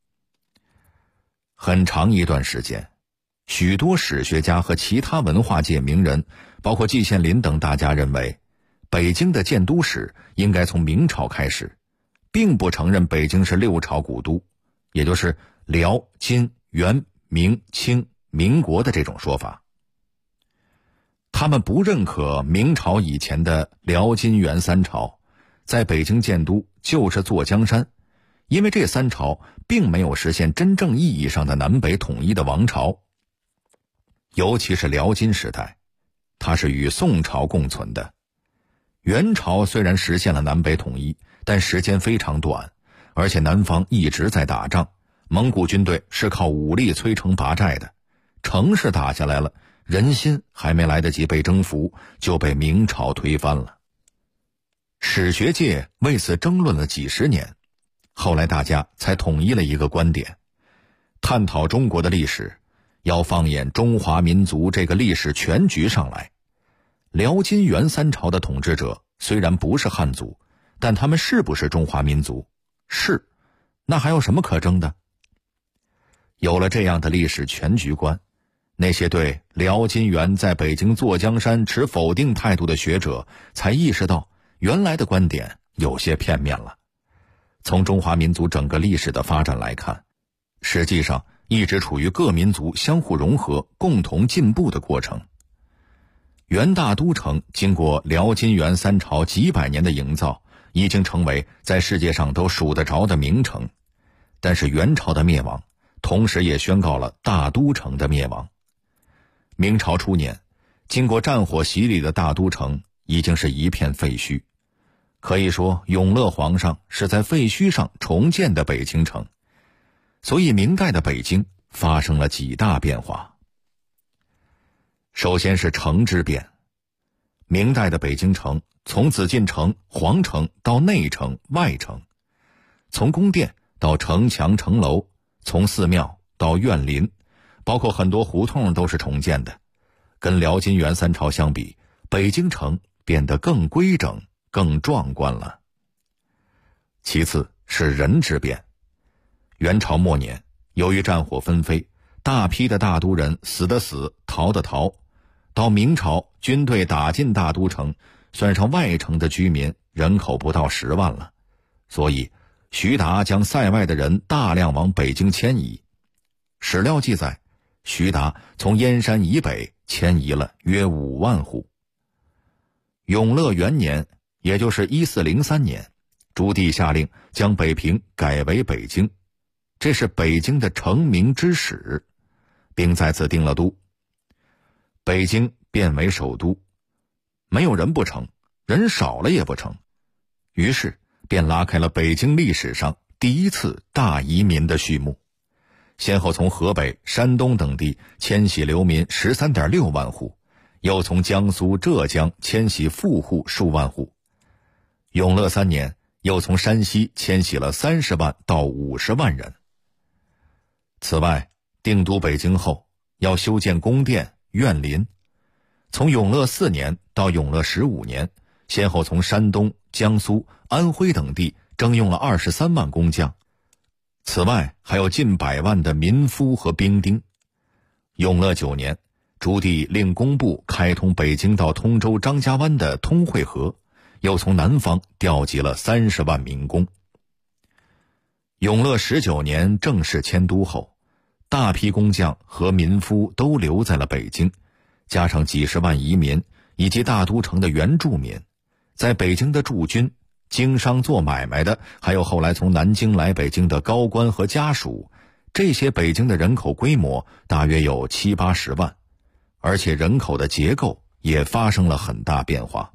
很长一段时间，许多史学家和其他文化界名人，包括季羡林等大家认为，北京的建都史应该从明朝开始，并不承认北京是六朝古都，也就是辽、金、元、明、清、民国的这种说法。他们不认可明朝以前的辽、金、元三朝在北京建都就是坐江山，因为这三朝并没有实现真正意义上的南北统一的王朝。尤其是辽金时代，它是与宋朝共存的。元朝虽然实现了南北统一，但时间非常短，而且南方一直在打仗，蒙古军队是靠武力摧城拔寨的，城市打下来了，人心还没来得及被征服，就被明朝推翻了。史学界为此争论了几十年，后来大家才统一了一个观点：探讨中国的历史，要放眼中华民族这个历史全局上来。辽金元三朝的统治者虽然不是汉族，但他们是不是中华民族？是，那还有什么可争的？有了这样的历史全局观，那些对辽金元在北京坐江山持否定态度的学者才意识到，原来的观点有些片面了。从中华民族整个历史的发展来看，实际上一直处于各民族相互融合、共同进步的过程。元大都城经过辽金元三朝几百年的营造，已经成为在世界上都数得着的名城。但是元朝的灭亡，同时也宣告了大都城的灭亡。明朝初年，经过战火洗礼的大都城已经是一片废墟。可以说，永乐皇上是在废墟上重建的北京城。所以明代的北京发生了几大变化。首先是城之变。明代的北京城从紫禁城、皇城到内城、外城，从宫殿到城墙、城楼，从寺庙到院林，包括很多胡同都是重建的。跟辽金元三朝相比，北京城变得更规整、更壮观了。其次是人之变。元朝末年，由于战火纷飞，大批的大都人死的死，逃的逃。到明朝，军队打进大都城，算上外城的居民，人口不到10万了。所以徐达将塞外的人大量往北京迁移。史料记载，徐达从燕山以北迁移了约5万户。永乐元年，也就是1403年，朱棣下令将北平改为北京，这是北京的成名之始，并在此定了都。北京变为首都，没有人不成，人少了也不成，于是便拉开了北京历史上第一次大移民的序幕。先后从河北、山东等地迁徙流民 13.6 万户，又从江苏、浙江迁徙富户数万户。永乐3年，又从山西迁徙了30万到50万人。此外，定都北京后，要修建宫殿、院林。从永乐4年到永乐15年，先后从山东、江苏、安徽等地征用了23万工匠。此外，还有近100万的民夫和兵丁。永乐9年，朱棣令工部开通北京到通州张家湾的通惠河，又从南方调集了30万民工。永乐19年正式迁都后，大批工匠和民夫都留在了北京，加上几十万移民以及大都城的原住民，在北京的驻军、经商做买卖的，还有后来从南京来北京的高官和家属，这些北京的人口规模大约有70-80万，而且人口的结构也发生了很大变化。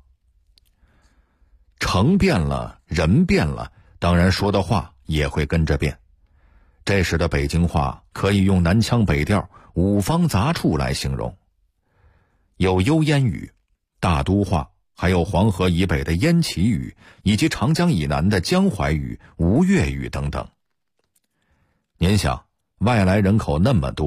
城变了，人变了，当然说的话也会跟着变。这时的北京话可以用南腔北调、五方杂处来形容，有幽燕语、大都话，还有黄河以北的燕齐语，以及长江以南的江淮语、吴越语等等。您想，外来人口那么多，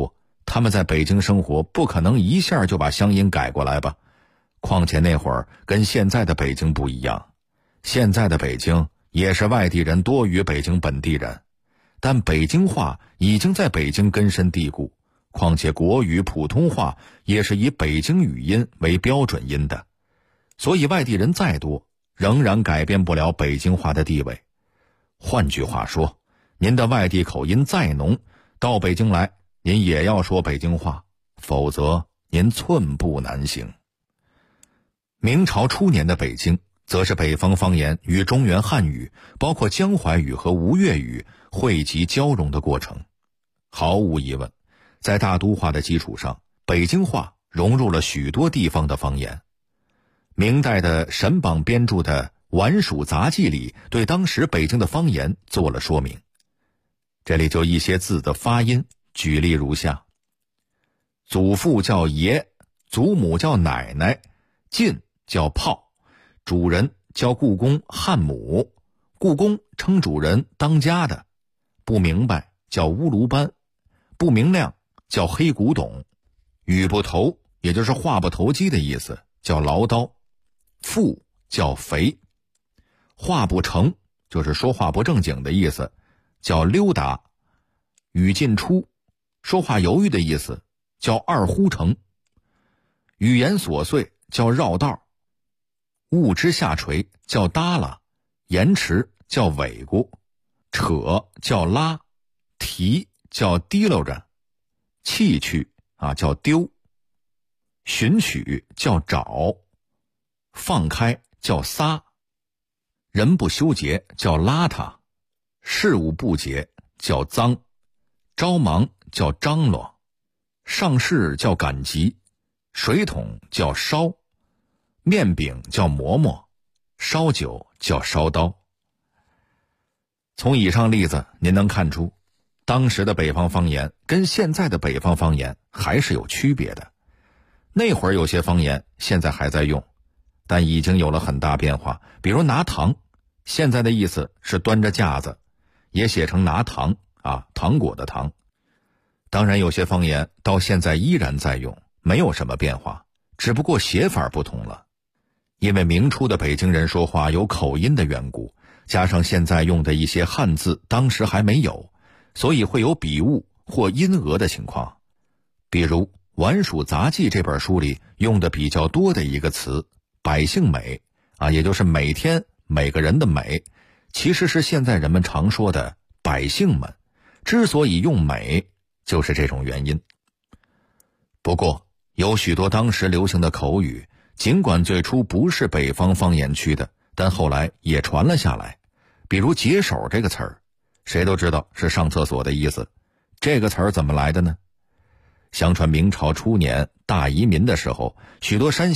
他们在北京生活，不可能一下就把乡音改过来吧？况且那会儿跟现在的北京不一样，现在的北京也是外地人多于北京本地人，但北京话已经在北京根深蒂固，况且国语普通话也是以北京语音为标准音的，所以外地人再多，仍然改变不了北京话的地位。换句话说，您的外地口音再浓，到北京来您也要说北京话，否则您寸步难行。明朝初年的北京，则是北方方言与中原汉语，包括江淮语和吴越语汇集交融的过程。毫无疑问，在大都话的基础上，北京话融入了许多地方的方言。明代的沈榜编著的《晚蜀杂记》里对当时北京的方言做了说明。这里就一些字的发音举例如下：祖父叫爷，祖母叫奶奶，进叫炮，主人叫故宫汉母，故宫称主人当家的，不明白叫乌卢班，不明亮叫黑古董，语不投也就是话不投机的意思，叫唠叨，富叫肥，话不成就是说话不正经的意思，叫溜达，语进出说话犹豫的意思，叫二呼成，语言琐碎叫绕道，物之下垂叫耷拉，延迟叫尾咕，扯叫拉，提叫提溜着，弃去叫丢，寻取叫找，放开叫撒，人不修洁叫邋遢，事务不洁叫脏，着忙叫张罗，上市叫赶集，水桶叫烧，面饼叫馍馍，烧酒叫烧刀。从以上例子您能看出，当时的北方方言跟现在的北方方言还是有区别的。那会儿有些方言现在还在用，但已经有了很大变化。比如拿糖，现在的意思是端着架子，也写成拿糖糖果的糖。当然有些方言到现在依然在用，没有什么变化，只不过写法不同了。因为明初的北京人说话有口音的缘故，加上现在用的一些汉字当时还没有，所以会有笔误或音讹的情况。比如《晚蜀杂记》这本书里用的比较多的一个词百姓美也就是每天每个人的美，其实是现在人们常说的百姓们，之所以用美就是这种原因。不过有许多当时流行的口语，尽管最初不是北方方言区的，但后来也传了下来。比如解手这个词儿，谁都知道是上厕所的意思。这个词儿怎么来的呢？相传明朝初年大移民的时候，许多山